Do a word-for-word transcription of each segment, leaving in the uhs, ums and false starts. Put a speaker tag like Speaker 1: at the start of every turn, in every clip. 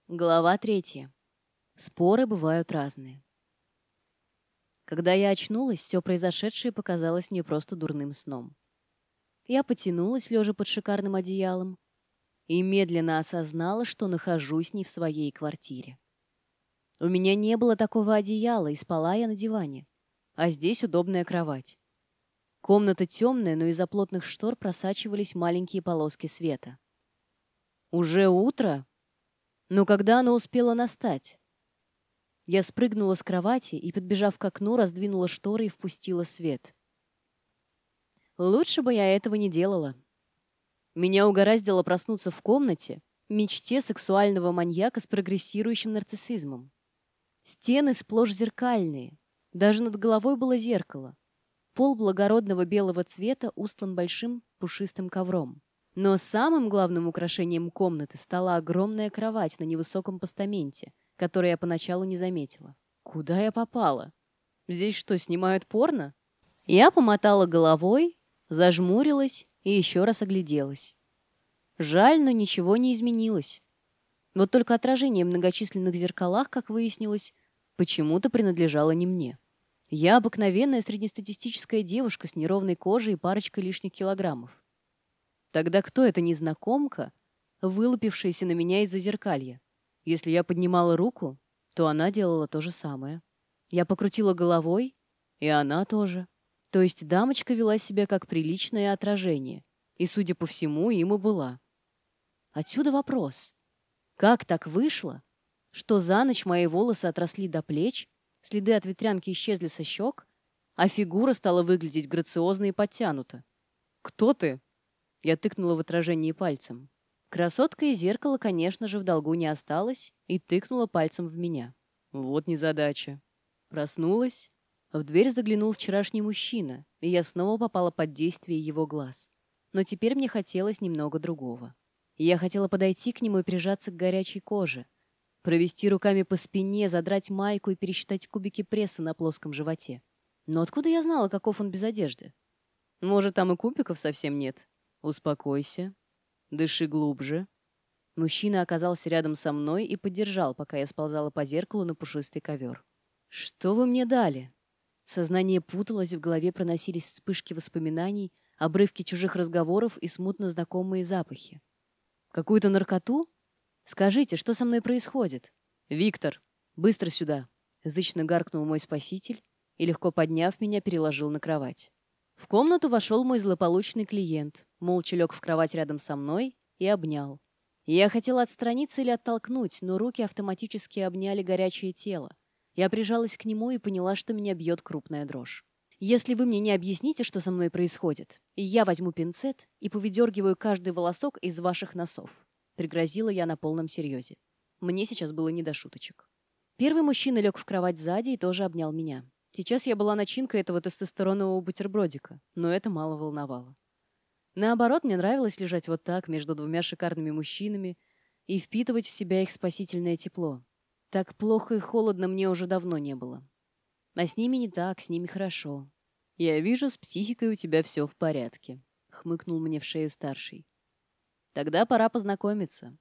Speaker 1: Глава третья. Споры бывают разные. Когда я очнулась, все произошедшее показалось мне просто дурным сном. Я потянулась, лежа под шикарным одеялом, и медленно осознала, что нахожусь не в своей квартире. У меня не было такого одеяла, и спала я на диване, а здесь удобная кровать. Комната темная, но из-за плотных штор просачивались маленькие полоски света. Уже утро? Но когда оно успело настать? Я спрыгнула с кровати и, подбежав к окну, раздвинула шторы и впустила свет. Лучше бы я этого не делала. Меня угораздило проснуться в комнате, мечте сексуального маньяка с прогрессирующим нарциссизмом. Стены сплошь зеркальные. Даже над головой было зеркало. Пол благородного белого цвета устлан большим пушистым ковром. Но самым главным украшением комнаты стала огромная кровать на невысоком постаменте, который я поначалу не заметила. Куда я попала? Здесь что, снимают порно? Я помотала головой, зажмурилась и еще раз огляделась. Жаль, но ничего не изменилось. Вот только отражение в многочисленных зеркалах, как выяснилось, почему-то принадлежало не мне. Я обыкновенная среднестатистическая девушка с неровной кожей и парочкой лишних килограммов. Тогда кто эта незнакомка, вылупившаяся на меня из-за зеркалья? Если я поднимала руку, то она делала то же самое. Я покрутила головой, и она тоже. То есть дамочка вела себя как приличное отражение, и, судя по всему, им и была. Отсюда вопрос. Как так вышло, что за ночь мои волосы отросли до плеч, следы от ветрянки исчезли со щек, а фигура стала выглядеть грациозно и подтянуто? «Кто ты?» Я тыкнула в отражение пальцем. Красотка из зеркала, конечно же, в долгу не осталась и тыкнула пальцем в меня. Вот незадача. Проснулась. В дверь заглянул вчерашний мужчина, и я снова попала под действие его глаз. Но теперь мне хотелось немного другого. Я хотела подойти к нему и прижаться к горячей коже, провести руками по спине, задрать майку и пересчитать кубики пресса на плоском животе. Но откуда я знала, каков он без одежды? Может, там и кубиков совсем нет? Успокойся. Дыши глубже. Мужчина оказался рядом со мной и поддержал, пока я сползала по зеркалу на пушистый ковер. «Что вы мне дали?» Сознание путалось, в голове проносились вспышки воспоминаний, обрывки чужих разговоров и смутно знакомые запахи. «Какую-то наркоту? Скажите, что со мной происходит?» «Виктор, быстро сюда!» Зычно гаркнул мой спаситель и, легко подняв меня, переложил на кровать. В комнату вошел мой злополучный клиент, молча лег в кровать рядом со мной и обнял. Я хотела отстраниться или оттолкнуть, но руки автоматически обняли горячее тело. Я прижалась к нему и поняла, что меня бьет крупная дрожь. «Если вы мне не объясните, что со мной происходит, я возьму пинцет и повыдергиваю каждый волосок из ваших носов», — пригрозила я на полном серьезе. Мне сейчас было не до шуточек. Первый мужчина лег в кровать сзади и тоже обнял меня. Сейчас я была начинкой этого тестостеронового бутербродика, но это мало волновало. Наоборот, мне нравилось лежать вот так между двумя шикарными мужчинами и впитывать в себя их спасительное тепло. Так плохо и холодно мне уже давно не было. А с ними не так, с ними хорошо. «Я вижу, с психикой у тебя все в порядке», — хмыкнул мне в шею старший. «Тогда пора познакомиться.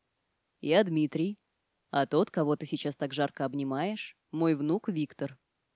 Speaker 1: Я Дмитрий, а тот, кого ты сейчас так жарко обнимаешь, мой внук Виктор».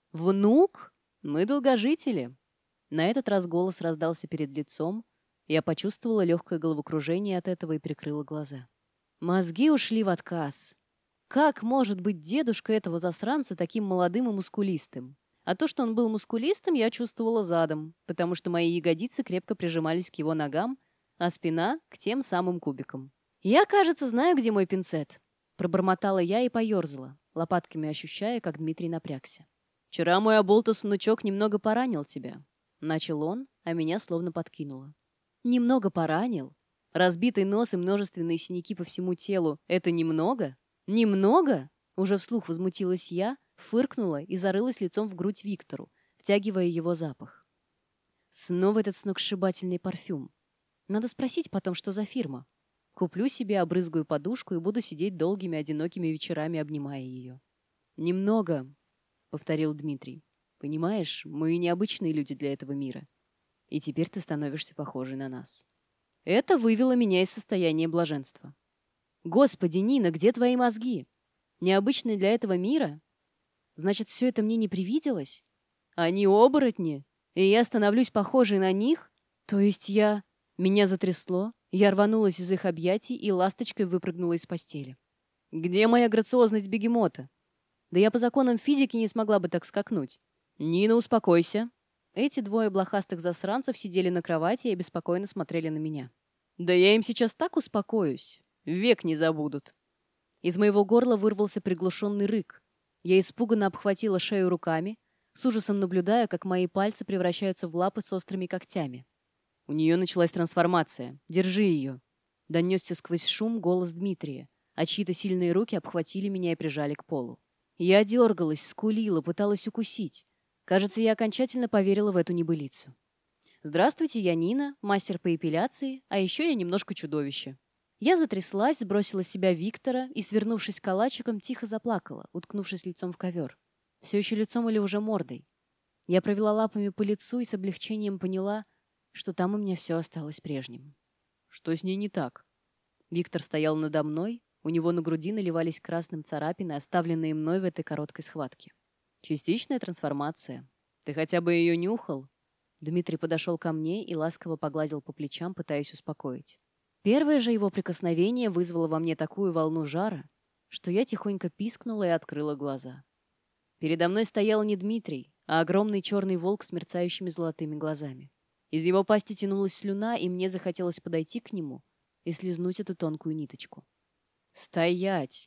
Speaker 1: «Внук? Мы долгожители!» На этот раз голос раздался перед лицом. Я почувствовала легкое головокружение от этого и прикрыла глаза. Мозги ушли в отказ. Как может быть дедушка этого засранца таким молодым и мускулистым? А то, что он был мускулистым, я чувствовала задом, потому что мои ягодицы крепко прижимались к его ногам, а спина — к тем самым кубикам. «Я, кажется, знаю, где мой пинцет», — пробормотала я и поерзала, лопатками ощущая, как Дмитрий напрягся. «Вчера мой оболтус-внучок немного поранил тебя», — начал он, а меня словно подкинуло. «Немного поранил? Разбитый нос и множественные синяки по всему телу — это немного? Немного?» Уже вслух возмутилась я, фыркнула и зарылась лицом в грудь Виктору, втягивая его запах. Снова этот сногсшибательный парфюм. Надо спросить потом, что за фирма. Куплю себе обрызгую подушку и буду сидеть долгими одинокими вечерами, обнимая ее. «Немного», — повторил Дмитрий. «Понимаешь, мы необычные люди для этого мира. И теперь ты становишься похожей на нас». Это вывело меня из состояния блаженства. «Господи, Нина, где твои мозги? Необычный для этого мира? Значит, все это мне не привиделось? Они оборотни, и я становлюсь похожей на них? То есть я... Меня затрясло, я рванулась из их объятий и ласточкой выпрыгнула из постели. Где моя грациозность бегемота? Да я по законам физики не смогла бы так скакнуть. Нина, успокойся. Эти двое блохастых засранцев сидели на кровати и обеспокоенно смотрели на меня. Да я им сейчас так успокоюсь. Век не забудут. Из моего горла вырвался приглушенный рык. Я испуганно обхватила шею руками, с ужасом наблюдая, как мои пальцы превращаются в лапы с острыми когтями. У нее началась трансформация. Держи ее. Донесся сквозь шум голос Дмитрия, а чьи-то сильные руки обхватили меня и прижали к полу. Я дергалась, скулила, пыталась укусить. Кажется, я окончательно поверила в эту небылицу. Здравствуйте, я Нина, мастер по эпиляции, а еще я немножко чудовище. Я затряслась, сбросила с себя Виктора и, свернувшись калачиком, тихо заплакала, уткнувшись лицом в ковер. Все еще лицом или уже мордой. Я провела лапами по лицу и с облегчением поняла, что там у меня все осталось прежним. Что с ней не так? Виктор стоял надо мной, у него на груди наливались красным царапины, оставленные мной в этой короткой схватке. Частичная трансформация. Ты хотя бы ее нюхал? Дмитрий подошел ко мне и ласково погладил по плечам, пытаясь успокоить. Первое же его прикосновение вызвало во мне такую волну жара, что я тихонько пискнула и открыла глаза. Передо мной стоял не Дмитрий, а огромный черный волк с мерцающими золотыми глазами. Из его пасти тянулась слюна, и мне захотелось подойти к нему и слизнуть эту тонкую ниточку. «Стоять!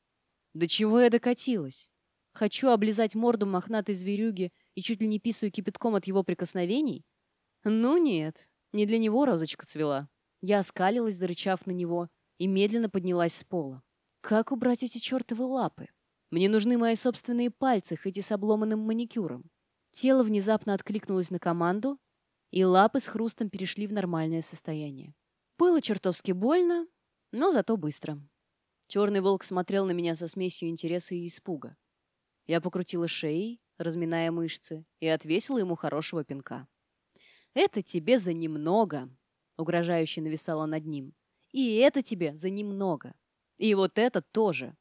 Speaker 1: До чего я докатилась? Хочу облизать морду мохнатой зверюги и чуть ли не писаю кипятком от его прикосновений? Ну нет, не для него розочка цвела». Я оскалилась, зарычав на него, и медленно поднялась с пола. Как убрать эти чертовы лапы? Мне нужны мои собственные пальцы, хоть и с обломанным маникюром. Тело внезапно откликнулось на команду, и лапы с хрустом перешли в нормальное состояние. Было чертовски больно, но зато быстро. Черный волк смотрел на меня со смесью интереса и испуга. Я покрутила шеей, разминая мышцы, и отвесила ему хорошего пинка. «Это тебе за немного!» — угрожающе нависала над ним. «И это тебе за немного! И вот это тоже!»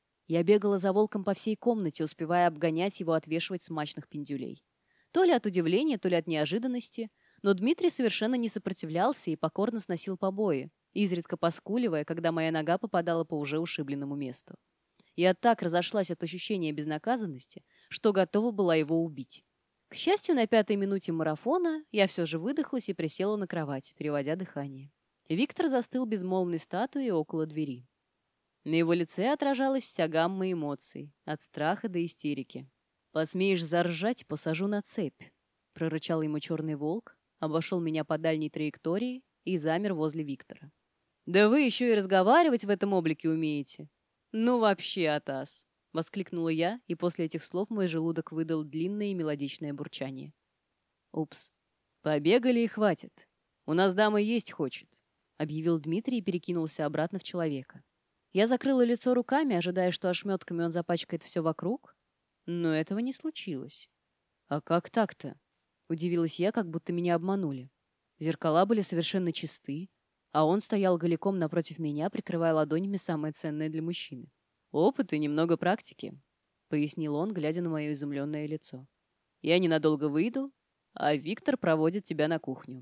Speaker 1: Я бегала за волком по всей комнате, успевая обгонять его, отвешивать смачных пиндюлей. То ли от удивления, то ли от неожиданности, но Дмитрий совершенно не сопротивлялся и покорно сносил побои, изредка поскуливая, когда моя нога попадала по уже ушибленному месту. Я так разошлась от ощущения безнаказанности, что готова была его убить. К счастью, на пятой минуте марафона я все же выдохлась и присела на кровать, переводя дыхание. Виктор застыл безмолвной статуей около двери. На его лице отражалась вся гамма эмоций, от страха до истерики. «Посмеешь заржать, посажу на цепь», — прорычал ему черный волк, обошел меня по дальней траектории и замер возле Виктора. «Да вы еще и разговаривать в этом облике умеете? Ну вообще, Атас!» — воскликнула я, и после этих слов мой желудок выдал длинное и мелодичное бурчание. «Упс. Побегали и хватит. У нас дама есть хочет», — объявил Дмитрий и перекинулся обратно в человека. Я закрыла лицо руками, ожидая, что ошметками он запачкает все вокруг, но этого не случилось. «А как так-то?» — удивилась я, как будто меня обманули. Зеркала были совершенно чисты, а он стоял голиком напротив меня, прикрывая ладонями самое ценное для мужчины. «Опыт и немного практики», — пояснил он, глядя на мое изумленное лицо. «Я ненадолго выйду, а Виктор проводит тебя на кухню».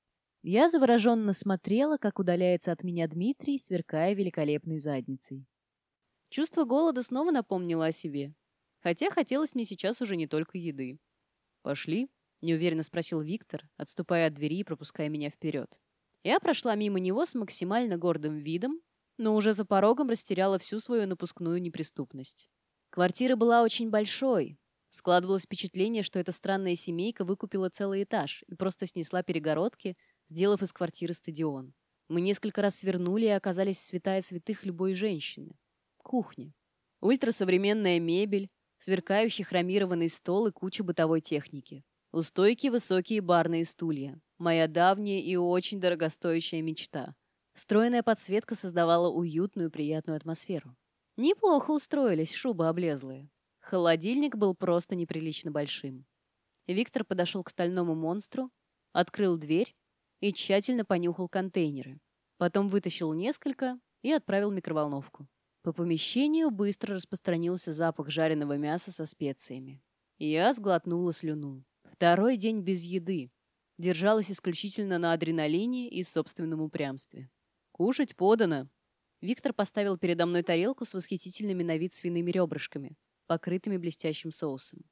Speaker 1: Я завороженно смотрела, как удаляется от меня Дмитрий, сверкая великолепной задницей. Чувство голода снова напомнило о себе, хотя хотелось мне сейчас уже не только еды. «Пошли?» — неуверенно спросил Виктор, отступая от двери и пропуская меня вперед. Я прошла мимо него с максимально гордым видом, но уже за порогом растеряла всю свою напускную неприступность. Квартира была очень большой. Складывалось впечатление, что эта странная семейка выкупила целый этаж и просто снесла перегородки, сделав из квартиры стадион. Мы несколько раз свернули и оказались в святая святых любой женщины. Кухня. Ультрасовременная мебель, сверкающий хромированный стол и куча бытовой техники. У стойки высокие барные стулья. Моя давняя и очень дорогостоящая мечта. Встроенная подсветка создавала уютную, приятную атмосферу. Неплохо устроились, шуба облезлая. Холодильник был просто неприлично большим. Виктор подошел к стальному монстру, открыл дверь и тщательно понюхал контейнеры. Потом вытащил несколько и отправил в микроволновку. По помещению быстро распространился запах жареного мяса со специями. Я сглотнула слюну. Второй день без еды. Держалась исключительно на адреналине и собственном упрямстве. «Кушать подано!» Виктор поставил передо мной тарелку с восхитительными на вид свиными ребрышками, покрытыми блестящим соусом.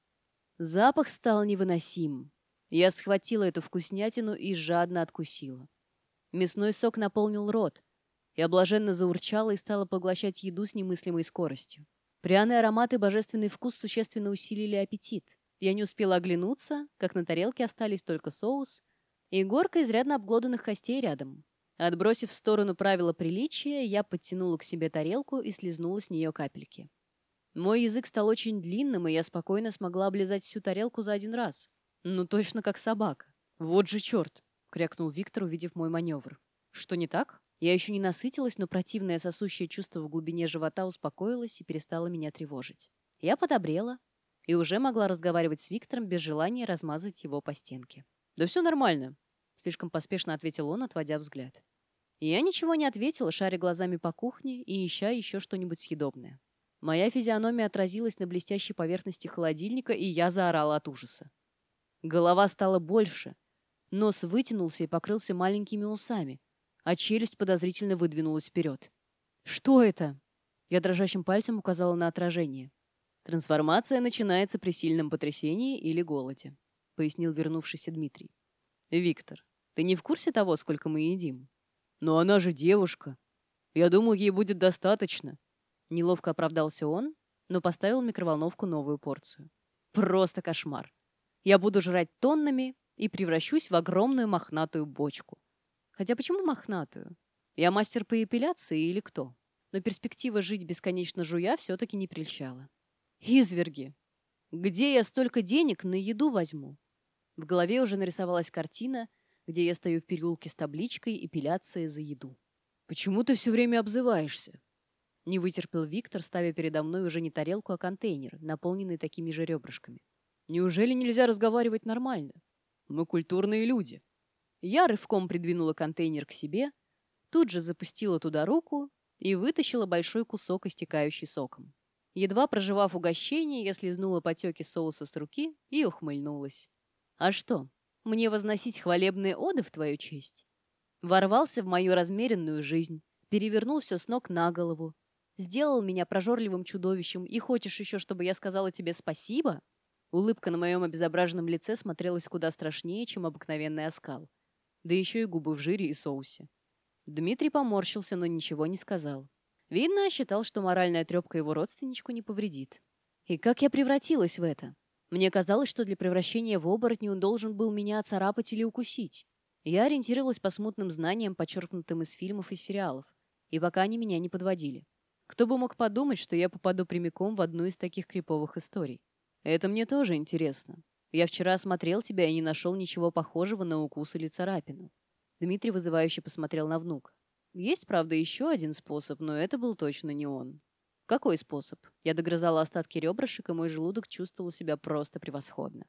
Speaker 1: Запах стал невыносим. Я схватила эту вкуснятину и жадно откусила. Мясной сок наполнил рот. Я блаженно заурчала и стала поглощать еду с немыслимой скоростью. Пряный аромат и божественный вкус существенно усилили аппетит. Я не успела оглянуться, как на тарелке остались только соус и горка изрядно обглоданных костей рядом. Отбросив в сторону правила приличия, я подтянула к себе тарелку и слизнула с нее капельки. Мой язык стал очень длинным, и я спокойно смогла облизать всю тарелку за один раз. Ну, точно как собака. «Вот же черт!» — крякнул Виктор, увидев мой маневр. «Что не так?» Я еще не насытилась, но противное сосущее чувство в глубине живота успокоилось и перестало меня тревожить. Я подобрела и уже могла разговаривать с Виктором без желания размазать его по стенке. «Да все нормально», — слишком поспешно ответил он, отводя взгляд. Я ничего не ответила, шаря глазами по кухне и ища еще что-нибудь съедобное. Моя физиономия отразилась на блестящей поверхности холодильника, и я заорала от ужаса. Голова стала больше, нос вытянулся и покрылся маленькими усами, а челюсть подозрительно выдвинулась вперед. «Что это?» Я дрожащим пальцем указала на отражение. «Трансформация начинается при сильном потрясении или голоде», — пояснил вернувшийся Дмитрий. «Виктор, ты не в курсе того, сколько мы едим?» «Но она же девушка. Я думал, ей будет достаточно». Неловко оправдался он, но поставил в микроволновку новую порцию. «Просто кошмар. Я буду жрать тоннами и превращусь в огромную мохнатую бочку. Хотя почему мохнатую? Я мастер по эпиляции или кто? Но перспектива жить бесконечно жуя все-таки не прельщала. Изверги! Где я столько денег на еду возьму?» В голове уже нарисовалась картина, где я стою в переулке с табличкой «Эпиляция за еду». «Почему ты все время обзываешься?» Не вытерпел Виктор, ставя передо мной уже не тарелку, а контейнер, наполненный такими же ребрышками. «Неужели нельзя разговаривать нормально? Мы культурные люди». Я рывком придвинула контейнер к себе, тут же запустила туда руку и вытащила большой кусок, истекающий соком. Едва прожевав угощение, я слизнула потеки соуса с руки и ухмыльнулась. «А что, мне возносить хвалебные оды в твою честь?» Ворвался в мою размеренную жизнь, перевернул все с ног на голову, сделал меня прожорливым чудовищем, и хочешь еще, чтобы я сказала тебе спасибо?» Улыбка на моем обезображенном лице смотрелась куда страшнее, чем обыкновенный оскал. Да еще и губы в жире и соусе. Дмитрий поморщился, но ничего не сказал. Видно, считал, что моральная трепка его родственничку не повредит. И как я превратилась в это? Мне казалось, что для превращения в оборотня он должен был меня оцарапать или укусить. Я ориентировалась по смутным знаниям, подчеркнутым из фильмов и сериалов, и пока они меня не подводили. Кто бы мог подумать, что я попаду прямиком в одну из таких криповых историй? Это мне тоже интересно. Я вчера осмотрел тебя и не нашел ничего похожего на укус или царапину. Дмитрий вызывающе посмотрел на внука. Есть, правда, еще один способ, но это был точно не он. Какой способ? Я догрызала остатки ребрышек, и мой желудок чувствовал себя просто превосходно.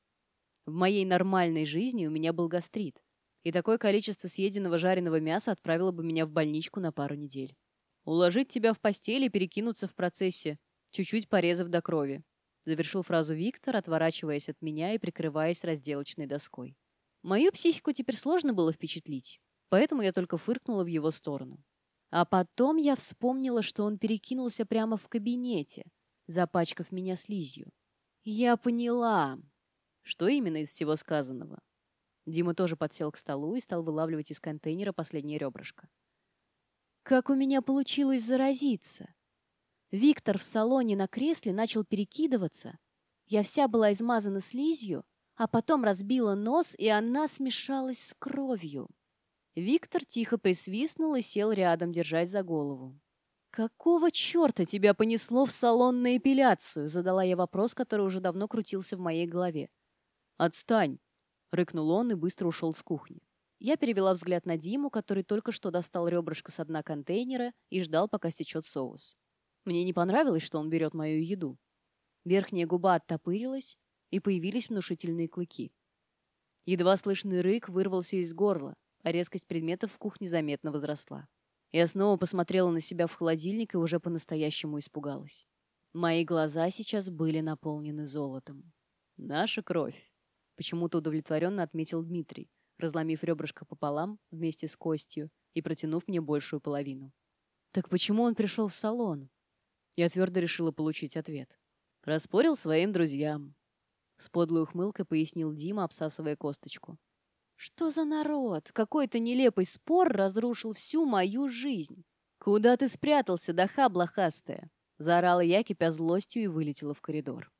Speaker 1: В моей нормальной жизни у меня был гастрит, и такое количество съеденного жареного мяса отправило бы меня в больничку на пару недель. Уложить тебя в постель и перекинуться в процессе, чуть-чуть порезав до крови. Завершил фразу Виктор, отворачиваясь от меня и прикрываясь разделочной доской. Мою психику теперь сложно было впечатлить, поэтому я только фыркнула в его сторону. А потом я вспомнила, что он перекинулся прямо в кабинете, запачкав меня слизью. Я поняла, что именно из всего сказанного. Дима тоже подсел к столу и стал вылавливать из контейнера последнее ребрышко. Как у меня получилось заразиться? Виктор в салоне на кресле начал перекидываться. Я вся была измазана слизью, а потом разбила нос, и она смешалась с кровью. Виктор тихо присвистнул и сел рядом, держась за голову. «Какого черта тебя понесло в салон на эпиляцию?» — задала я вопрос, который уже давно крутился в моей голове. «Отстань!» — рыкнул он и быстро ушел с кухни. Я перевела взгляд на Диму, который только что достал ребрышко с дна контейнера и ждал, пока стечет соус. Мне не понравилось, что он берет мою еду. Верхняя губа оттопырилась, и появились внушительные клыки. Едва слышный рык вырвался из горла, а резкость предметов в кухне заметно возросла. Я снова посмотрела на себя в холодильник и уже по-настоящему испугалась. Мои глаза сейчас были наполнены золотом. «Наша кровь», — почему-то удовлетворенно отметил Дмитрий, разломив ребрышко пополам вместе с костью и протянув мне большую половину. «Так почему он пришел в салон?» Я твердо решила получить ответ. «Распорил своим друзьям», — с подлой ухмылкой пояснил Дима, обсасывая косточку. «Что за народ? Какой-то нелепый спор разрушил всю мою жизнь. Куда ты спрятался, даха блохастая?» Заорала я, кипя злостью, и вылетела в коридор.